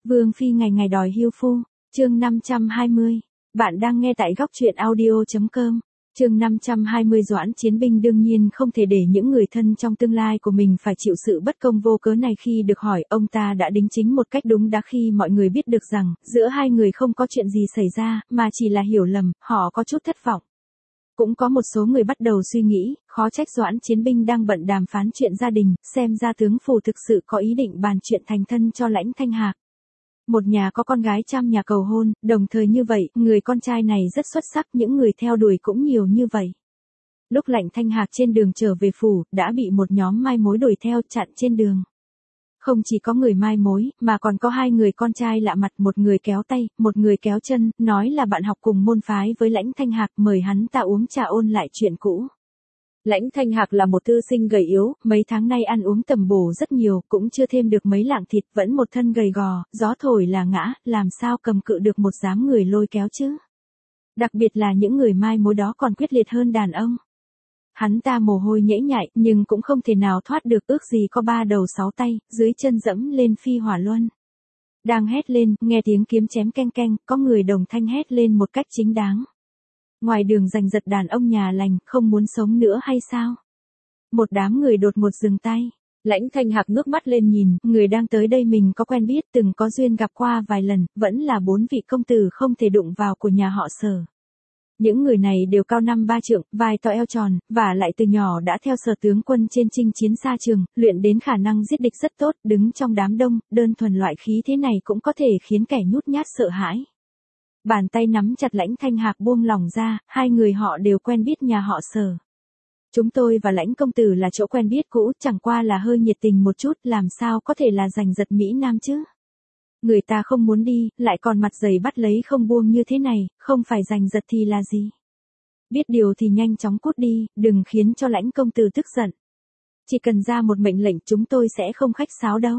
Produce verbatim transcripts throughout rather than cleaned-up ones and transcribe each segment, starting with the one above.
Vương phi ngày ngày đòi hiêu phu, chương năm trăm hai mươi. Bạn đang nghe tại góc truyện audio chấm com. Chương năm trăm hai mươi. Doãn Chiến Binh đương nhiên không thể để những người thân trong tương lai của mình phải chịu sự bất công vô cớ này. Khi được hỏi, ông ta đã đính chính một cách đúng đắn khi mọi người biết được rằng, giữa hai người không có chuyện gì xảy ra, mà chỉ là hiểu lầm, họ có chút thất vọng. Cũng có một số người bắt đầu suy nghĩ, khó trách Doãn Chiến Binh đang bận đàm phán chuyện gia đình, xem ra tướng phủ thực sự có ý định bàn chuyện thành thân cho Lãnh Thanh Hạc. Một nhà có con gái trăm nhà cầu hôn, đồng thời như vậy, người con trai này rất xuất sắc, những người theo đuổi cũng nhiều như vậy. Lúc Lãnh Thanh Hạc trên đường trở về phủ, đã bị một nhóm mai mối đuổi theo chặn trên đường. Không chỉ có người mai mối, mà còn có hai người con trai lạ mặt, một người kéo tay, một người kéo chân, nói là bạn học cùng môn phái với Lãnh Thanh Hạc, mời hắn ta uống trà ôn lại chuyện cũ. Lãnh Thanh Hạc là một thư sinh gầy yếu, mấy tháng nay ăn uống tầm bổ rất nhiều, cũng chưa thêm được mấy lạng thịt, vẫn một thân gầy gò, gió thổi là ngã, làm sao cầm cự được một dám người lôi kéo chứ. Đặc biệt là những người mai mối đó còn quyết liệt hơn đàn ông. Hắn ta mồ hôi nhễ nhại, nhưng cũng không thể nào thoát được, ước gì có ba đầu sáu tay, dưới chân dẫm lên phi hỏa luân. Đang hét lên, nghe tiếng kiếm chém keng keng, có người đồng thanh hét lên một cách chính đáng. Ngoài đường giành giật đàn ông nhà lành, không muốn sống nữa hay sao? Một đám người đột ngột dừng tay. Lãnh Thanh Hạc ngước mắt lên nhìn, người đang tới đây mình có quen biết, từng có duyên gặp qua vài lần, vẫn là bốn vị công tử không thể đụng vào của nhà họ Sở. Những người này đều cao năm ba trượng, vai to eo tròn, và lại từ nhỏ đã theo Sở tướng quân trên chinh chiến xa trường, luyện đến khả năng giết địch rất tốt, đứng trong đám đông, đơn thuần loại khí thế này cũng có thể khiến kẻ nhút nhát sợ hãi. Bàn tay nắm chặt Lãnh Thanh Hạc buông lỏng ra, hai người họ đều quen biết nhà họ Sở. Chúng tôi và Lãnh công tử là chỗ quen biết cũ, chẳng qua là hơi nhiệt tình một chút, làm sao có thể là giành giật Mỹ Nam chứ. Người ta không muốn đi, lại còn mặt dày bắt lấy không buông như thế này, không phải giành giật thì là gì. Biết điều thì nhanh chóng cút đi, đừng khiến cho Lãnh công tử tức giận. Chỉ cần ra một mệnh lệnh chúng tôi sẽ không khách sáo đâu.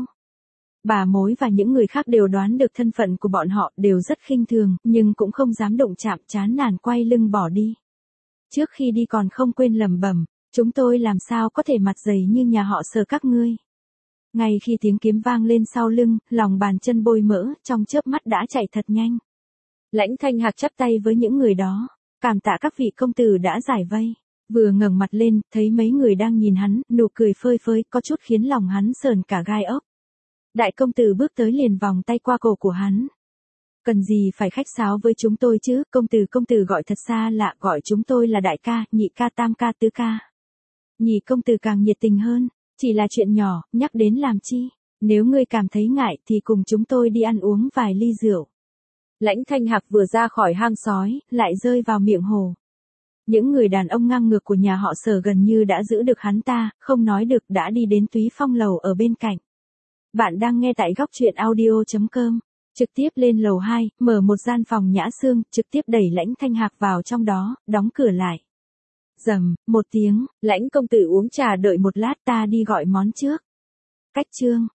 Bà mối và những người khác đều đoán được thân phận của bọn họ, đều rất khinh thường, nhưng cũng không dám động chạm, chán nản quay lưng bỏ đi. Trước khi đi còn không quên lẩm bẩm, chúng tôi làm sao có thể mặt dày như nhà họ Sở các ngươi. Ngay khi tiếng kiếm vang lên sau lưng, lòng bàn chân bôi mỡ, trong chớp mắt đã chạy thật nhanh. Lãnh Thanh Hạc chắp tay với những người đó, cảm tạ các vị công tử đã giải vây. Vừa ngẩng mặt lên, thấy mấy người đang nhìn hắn, nụ cười phơi phới, có chút khiến lòng hắn sờn cả gai ốc. Đại công tử bước tới liền vòng tay qua cổ của hắn. Cần gì phải khách sáo với chúng tôi chứ, công tử công tử gọi thật xa lạ, gọi chúng tôi là đại ca, nhị ca, tam ca, tứ ca. Nhị công tử càng nhiệt tình hơn, chỉ là chuyện nhỏ, nhắc đến làm chi, nếu ngươi cảm thấy ngại thì cùng chúng tôi đi ăn uống vài ly rượu. Lãnh Thanh Hạc vừa ra khỏi hang sói, lại rơi vào miệng hồ. Những người đàn ông ngang ngược của nhà họ Sở gần như đã giữ được hắn ta, không nói được đã đi đến Túy Phong lầu ở bên cạnh. Bạn đang nghe tại góc truyện audio chấm com. Trực tiếp lên lầu hai, mở một gian phòng nhã xương, trực tiếp đẩy Lãnh Thanh Hạc vào trong đó, đóng cửa lại. Rầm, một tiếng, Lãnh công tử uống trà đợi một lát, ta đi gọi món trước. Cách chương.